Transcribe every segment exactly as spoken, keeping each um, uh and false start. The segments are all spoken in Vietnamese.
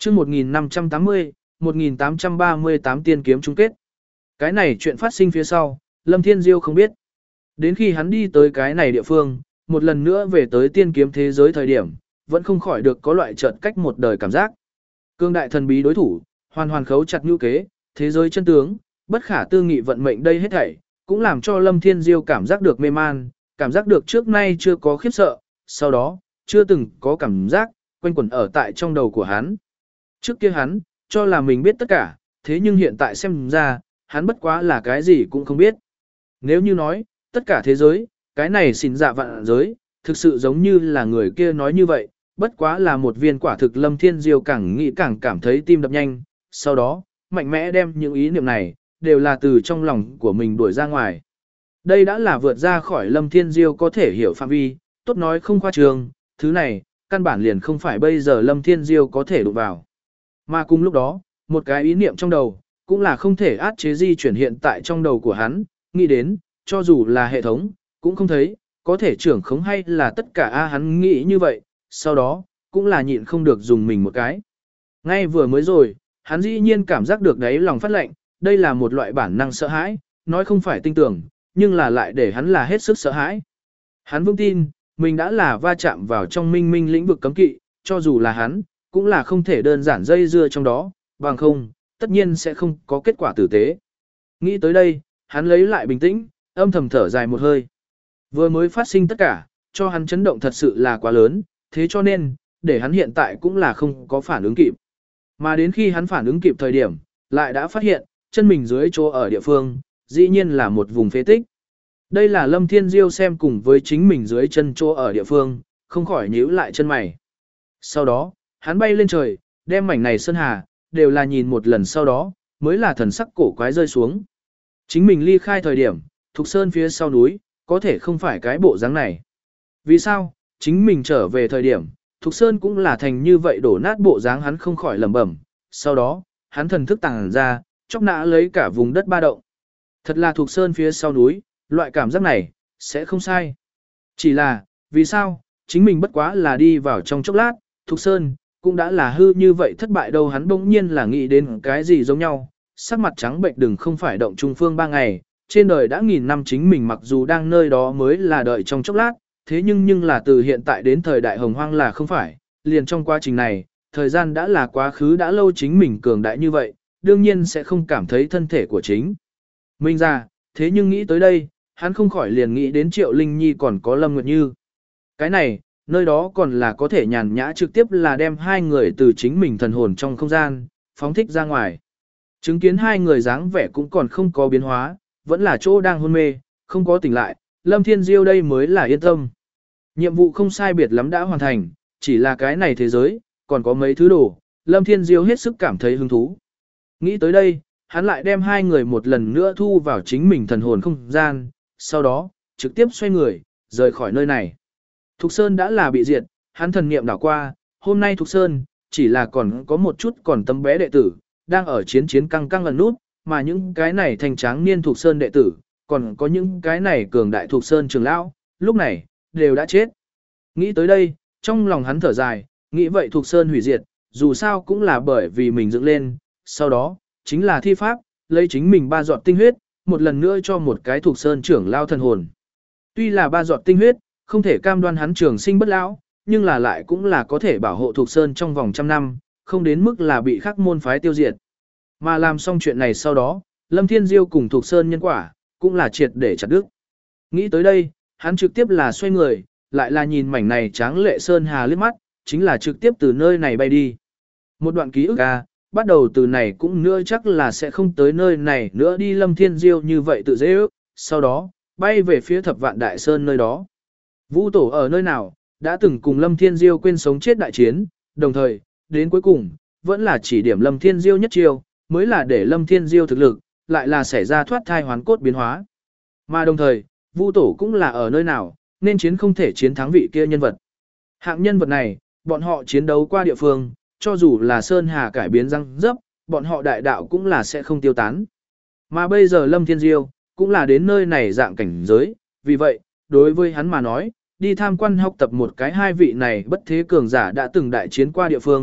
chương một nghìn năm trăm tám mươi, một nghìn tám trăm ba mươi tám tiên kiếm chung kết. Cái này chuyện phát sinh phía sau, Lâm Thiên Diêu không biết. Đến khi hắn đi tới cái này địa phương, một lần nữa về tới tiên kiếm thế giới thời điểm, vẫn không khỏi được có loại chợt cách một đời cảm giác. Cương đại thần bí đối thủ, hoàn hoàn khấu chặt nhu kế, thế giới chân tướng, bất khả tư nghị vận mệnh đây hết thảy, cũng làm cho Lâm Thiên Diêu cảm giác được mê man, cảm giác được trước nay chưa có khiếp sợ, sau đó, chưa từng có cảm giác, quanh quẩn ở tại trong đầu của hắn. Trước kia hắn, cho là mình biết tất cả, thế nhưng hiện tại xem ra, hắn bất quá là cái gì cũng không biết. Nếu như nói, tất cả thế giới, cái này xin dạ vạn giới, thực sự giống như là người kia nói như vậy, bất quá là một viên quả thực. Lâm Thiên Diêu càng nghĩ càng cảm thấy tim đập nhanh, sau đó, mạnh mẽ đem những ý niệm này, đều là từ trong lòng của mình đuổi ra ngoài. Đây đã là vượt ra khỏi Lâm Thiên Diêu có thể hiểu phạm vi, tốt nói không khoa trương, thứ này, căn bản liền không phải bây giờ Lâm Thiên Diêu có thể đụng vào. Mà cùng lúc đó, một cái ý niệm trong đầu, cũng là không thể át chế di chuyển hiện tại trong đầu của hắn, nghĩ đến, cho dù là hệ thống, cũng không thấy, có thể trưởng khống hay là tất cả a hắn nghĩ như vậy, sau đó, cũng là nhịn không được dùng mình một cái. Ngay vừa mới rồi, hắn dĩ nhiên cảm giác được đáy lòng phát lạnh, đây là một loại bản năng sợ hãi, nói không phải tin tưởng, nhưng là lại để hắn là hết sức sợ hãi. Hắn vững tin, mình đã là va chạm vào trong minh minh lĩnh vực cấm kỵ, cho dù là hắn, cũng là không thể đơn giản dây dưa trong đó, bằng không, tất nhiên sẽ không có kết quả tử tế. Nghĩ tới đây, hắn lấy lại bình tĩnh, âm thầm thở dài một hơi. Vừa mới phát sinh tất cả, cho hắn chấn động thật sự là quá lớn, thế cho nên, để hắn hiện tại cũng là không có phản ứng kịp. Mà đến khi hắn phản ứng kịp thời điểm, lại đã phát hiện, chân mình dưới chỗ ở địa phương, dĩ nhiên là một vùng phế tích. Đây là Lâm Thiên Diêu xem cùng với chính mình dưới chân chỗ ở địa phương, không khỏi nhíu lại chân mày. Sau đó, hắn bay lên trời, đem mảnh này sơn hà, đều là nhìn một lần sau đó, mới là thần sắc cổ quái rơi xuống. Chính mình ly khai thời điểm, Thục Sơn phía sau núi, có thể không phải cái bộ dáng này. Vì sao, chính mình trở về thời điểm, Thục Sơn cũng là thành như vậy đổ nát bộ dáng hắn không khỏi lẩm bẩm. Sau đó, hắn thần thức tàng ra, chóc nã lấy cả vùng đất ba động. Thật là Thục Sơn phía sau núi, loại cảm giác này, sẽ không sai. Chỉ là, vì sao, chính mình bất quá là đi vào trong chốc lát, Thục Sơn, cũng đã là hư như vậy thất bại đâu hắn bỗng nhiên là nghĩ đến cái gì giống nhau, sắc mặt trắng bệnh đừng không phải động trung phương ba ngày, trên đời đã nghìn năm chính mình mặc dù đang nơi đó mới là đợi trong chốc lát, thế nhưng nhưng là từ hiện tại đến thời đại hồng hoang là không phải, liền trong quá trình này, thời gian đã là quá khứ đã lâu chính mình cường đại như vậy, đương nhiên sẽ không cảm thấy thân thể của chính mình ra, thế nhưng nghĩ tới đây, hắn không khỏi liền nghĩ đến Triệu Linh Nhi còn có Lâm Nguyệt Như. Cái này, nơi đó còn là có thể nhàn nhã trực tiếp là đem hai người từ chính mình thần hồn trong không gian, phóng thích ra ngoài. Chứng kiến hai người dáng vẻ cũng còn không có biến hóa, vẫn là chỗ đang hôn mê, không có tỉnh lại, Lâm Thiên Diêu đây mới là yên tâm. Nhiệm vụ không sai biệt lắm đã hoàn thành, chỉ là cái này thế giới, còn có mấy thứ đồ, Lâm Thiên Diêu hết sức cảm thấy hứng thú. Nghĩ tới đây, hắn lại đem hai người một lần nữa thu vào chính mình thần hồn không gian, sau đó, trực tiếp xoay người, rời khỏi nơi này. Thục Sơn đã là bị diệt, hắn thần niệm đảo qua, hôm nay Thục Sơn, chỉ là còn có một chút còn tấm bé đệ tử, đang ở chiến chiến căng căng lần nút, mà những cái này thành tráng niên Thục Sơn đệ tử, còn có những cái này cường đại Thục Sơn trường lão, lúc này, đều đã chết. Nghĩ tới đây, trong lòng hắn thở dài, nghĩ vậy Thục Sơn hủy diệt, dù sao cũng là bởi vì mình dựng lên, sau đó, chính là thi pháp, lấy chính mình ba giọt tinh huyết, một lần nữa cho một cái Thục Sơn trưởng lao thần hồn. Tuy là ba giọt tinh huyết, không thể cam đoan hắn trường sinh bất lão, nhưng là lại cũng là có thể bảo hộ Thục Sơn trong vòng trăm năm, không đến mức là bị khắc môn phái tiêu diệt. Mà làm xong chuyện này sau đó, Lâm Thiên Diêu cùng Thục Sơn nhân quả, cũng là triệt để chặt đứt. Nghĩ tới đây, hắn trực tiếp là xoay người, lại là nhìn mảnh này tráng lệ Sơn Hà liếc mắt, chính là trực tiếp từ nơi này bay đi. Một đoạn ký ức à, bắt đầu từ này cũng nữa chắc là sẽ không tới nơi này nữa đi Lâm Thiên Diêu như vậy tự dễ ước, sau đó, bay về phía Thập Vạn Đại Sơn nơi đó. Vũ Tổ ở nơi nào, đã từng cùng Lâm Thiên Diêu quên sống chết đại chiến, đồng thời, đến cuối cùng, vẫn là chỉ điểm Lâm Thiên Diêu nhất chiêu, mới là để Lâm Thiên Diêu thực lực, lại là xảy ra thoát thai hoán cốt biến hóa. Mà đồng thời, Vũ Tổ cũng là ở nơi nào, nên chiến không thể chiến thắng vị kia nhân vật. Hạng nhân vật này, bọn họ chiến đấu qua địa phương, cho dù là Sơn Hà cải biến răng dấp, bọn họ đại đạo cũng là sẽ không tiêu tán. Mà bây giờ Lâm Thiên Diêu, cũng là đến nơi này dạng cảnh giới, vì vậy, đối với hắn mà nói, đi tham quan học tập một cái hai vị này bất thế cường giả đã từng đại chiến qua địa phương,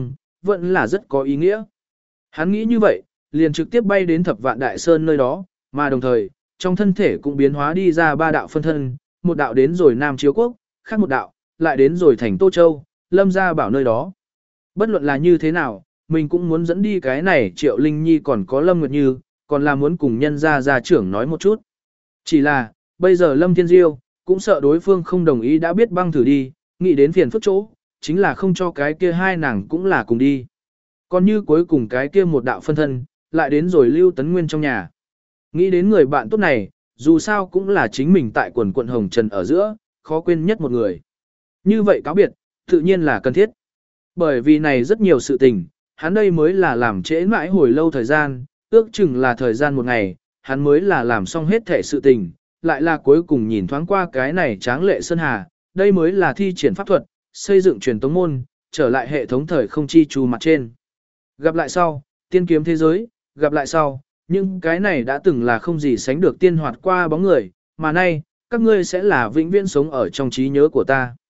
vẫn là rất có ý nghĩa. Hắn nghĩ như vậy, liền trực tiếp bay đến Thập Vạn Đại Sơn nơi đó, mà đồng thời, trong thân thể cũng biến hóa đi ra ba đạo phân thân, một đạo đến rồi Nam Chiếu Quốc, khác một đạo, lại đến rồi thành Tô Châu, Lâm Gia Bảo nơi đó. Bất luận là như thế nào, mình cũng muốn dẫn đi cái này Triệu Linh Nhi còn có Lâm Nguyệt Như, còn là muốn cùng nhân gia gia trưởng nói một chút. Chỉ là, bây giờ Lâm Thiên Diêu, cũng sợ đối phương không đồng ý đã biết băng thử đi, nghĩ đến phiền phức chỗ, chính là không cho cái kia hai nàng cũng là cùng đi. Còn như cuối cùng cái kia một đạo phân thân, lại đến rồi Lưu Tấn Nguyên trong nhà. Nghĩ đến người bạn tốt này, dù sao cũng là chính mình tại quần quận Hồng Trần ở giữa, khó quên nhất một người. Như vậy cáo biệt, tự nhiên là cần thiết. Bởi vì này rất nhiều sự tình, hắn đây mới là làm trễ mãi hồi lâu thời gian, ước chừng là thời gian một ngày, hắn mới là làm xong hết thể sự tình, lại là cuối cùng nhìn thoáng qua cái này tráng lệ sơn hà, đây mới là thi triển pháp thuật, xây dựng truyền tống môn, trở lại hệ thống thời không chi chu mặt trên. Gặp lại sau, tiên kiếm thế giới, gặp lại sau, nhưng cái này đã từng là không gì sánh được tiên hoạt qua bóng người, mà nay, các ngươi sẽ là vĩnh viễn sống ở trong trí nhớ của ta.